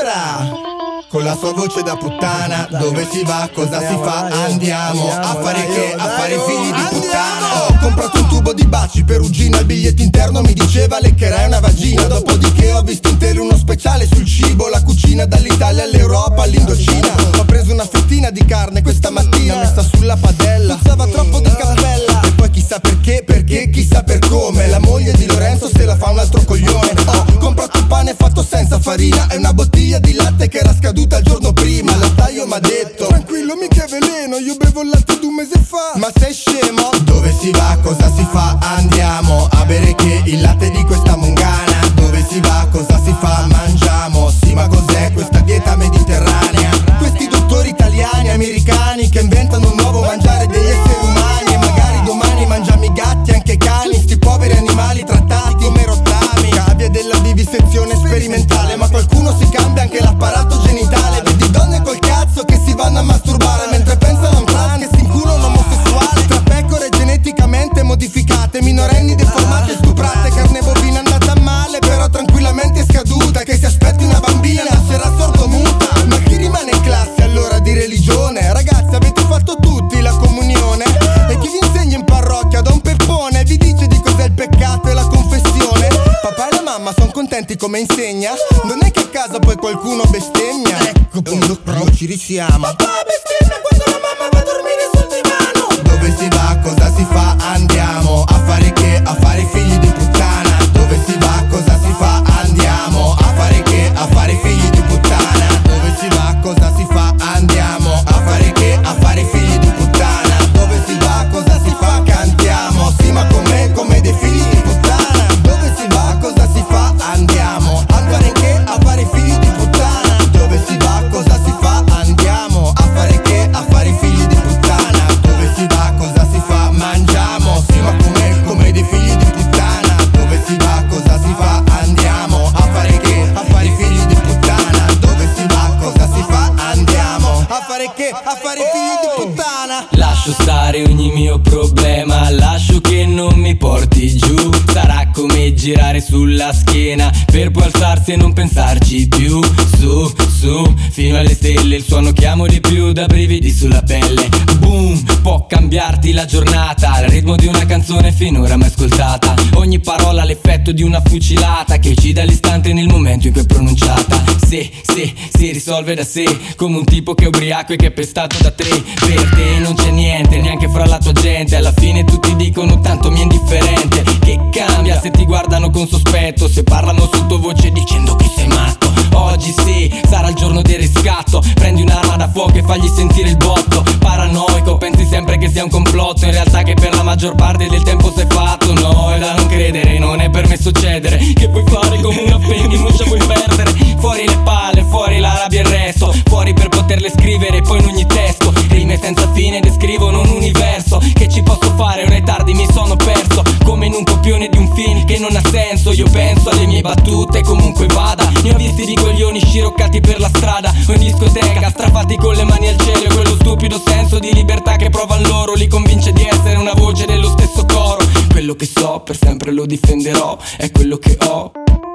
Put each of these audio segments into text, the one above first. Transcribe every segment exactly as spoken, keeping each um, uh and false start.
Sara, con la sua voce da puttana. Dove si va, cosa si fa? Andiamo a fare che? A fare figli di puttana. Ho comprato un tubo di baci, perugina, il biglietto interno mi diceva leccherai una vagina. Dopodiché ho visto in tele uno speciale sul cibo, la cucina dall'Italia all'Europa all'Indocina. Ho preso una fettina di carne questa mattina, messa sulla padella, puzzava troppo di cappella. E poi chissà perché, perché, chissà per come, la moglie di Lorenzo se la fa un altro coglione. Ho comprato un pane fatto senza farina e una bottiglia di latte che era scaduta il giorno prima. Il lattaio m'ha detto tranquillo, mica è veleno, io bevo il latte di un mese fa. Ma sei scemo? Dove si va, cosa si fa? Andiamo a bere che il latte di questa mungana. Dove si va, cosa si fa? Mangiamo. Sì, ma cos'è questa dieta mediterranea? Questi dottori italiani, americani che inventano un nuovo mangiare degli esseri umani, e magari domani mangiamo i gatti, anche i cani, sti poveri animali trattati come rottami. Cavia della vivisezione sperimentale, ma qualcuno si cambia anche l'apparato genitale. Vedi donne col cazzo che si vanno a masturbare mentre pensano a un trans che si inculano omosessuale. Tra pecore geneticamente modificate, minorenni deformate e stuprate, carne bovina andata male però tranquillamente scaduta, che si aspetti una bambina nascerà sordomuta. Ma chi rimane in classe allora di religione? Ragazzi, avete fatto tutti la comunione? E chi vi insegna in parrocchia da un peppone vi dice di cos'è il peccato e la confessione? Papà e la mamma sono contenti come insegna? Non è che a casa poi qualcuno bestemmia? Ecco punto, però ci risiamo. Papà bestemmia quando la mamma va a dormire sul divano. Dove si va, cosa si fa? Andiamo a fare che? A fare figli di puttana. Dove si va, cosa si fa? Andiamo a fare che? A fare figli di puttana. Dove si va, cosa si fa? Andiamo a fare che? A fare figli di puttana. Dove si va, cosa si fa? Cantiamo. Sì, ma com'è? Come dei figli di puttana. Dove si va, cosa si fa? Andiamo a fare che? A fare figli di puttana. Dove si va, cosa si fa? Andiamo a fare che? A fare figli di puttana. Dove si va, cosa si fa? Mangiamo. Sì, ma com'è? Come dei figli di puttana. Dove si va, cosa si fa? Andiamo a fare che? A fare figli di puttana. Dove si va, cosa si fa? Andiamo a fare che? A fare figli di puttana. Lascio stare ogni mio problema, lascio che non mi porti giù. Sarà come girare sulla schiena per poi alzarsi e non pensarci più. Su, su, fino alle stelle, il suono che amo di più, da brividi sulla pelle. Boom, può cambiarti la giornata, il ritmo di una canzone finora mai ascoltata. Ogni parola l'effetto di una fucilata che uccide all'istante nel momento in cui è pronunciata. Se, se, si risolve da sé, come un tipo che è ubriaco e che è pestato da tre. Per te non c'è niente, neanche fra la tua gente. Alla fine tutti dicono tanto mi è indifferente. Che cambia se ti guardano con sospetto, se parlano sottovoce dicendo che sei matto. Oggi sì, sarà il giorno del riscatto. Prendi un'arma da fuoco e fagli sentire il botto. Paranoico, pensi sempre che sia un complotto, in realtà che per la maggior parte del tempo sei fatto. No, è da non credere, non è permesso cedere. Che puoi fare come una femminuccia, puoi perdere. Fuori le palle, fuori la rabbia e il resto. Fuori per poterle scrivere poi in ogni testo. Rime senza fine descrivono un universo. Che ci posso fare, ora è tardi, mi sono perso. Come in un copione di un film che non ha senso. Io penso alle mie battute, comunque vada. Ne ho visti di coglioni sciroccati per la strada o in discoteca, strafati con le mani al cielo. E quello stupido senso di libertà che provano loro li convince di essere una voce dello stesso coro. Quello che so, per sempre lo difenderò, è quello che ho.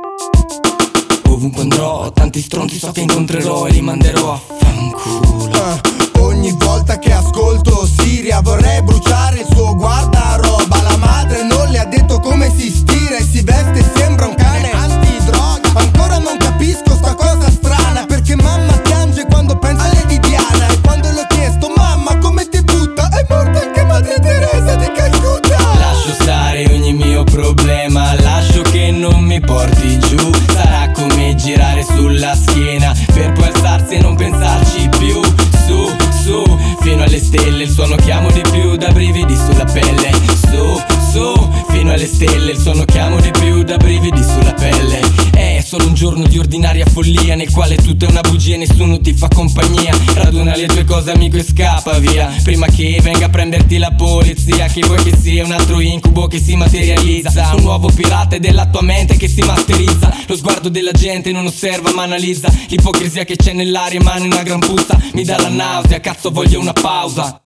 Ovunque andrò, tanti stronzi so che incontrerò e li manderò a fanculo. uh, Ogni volta che ascolto Siria vorrei bruciare il suo guardaroba. La madre non le ha detto come si stira e si veste e sembra un cane antidroga. Ancora non capisco sta cosa strana, perché mamma piange quando pensa a Lady Diana. E quando l'ho chiesto mamma come ti butta, è morta anche Madre Teresa di Calcutta. Lascio stare ogni mio problema, lascio che non mi porti giù. Sarà come girare sulla schiena per poi alzarsi e non pensarci più. Su, su, fino alle stelle, il suono che amo di più, da brividi sulla pelle. Su, su, fino alle stelle, il suono che amo di più, da brividi sulla pelle. È solo un giorno di ordinaria follia nel quale tutto è una bugia e nessuno ti fa compagnia. Raduna le tue cose amico e scappa via prima che venga a prenderti la polizia. Che vuoi che sia un altro incubo che si materializza, un nuovo pirata della tua mente che si masterizza. Lo sguardo della gente non osserva ma analizza l'ipocrisia che c'è nell'aria, emana una gran puzza, mi dà la nausea, cazzo voglio una pausa.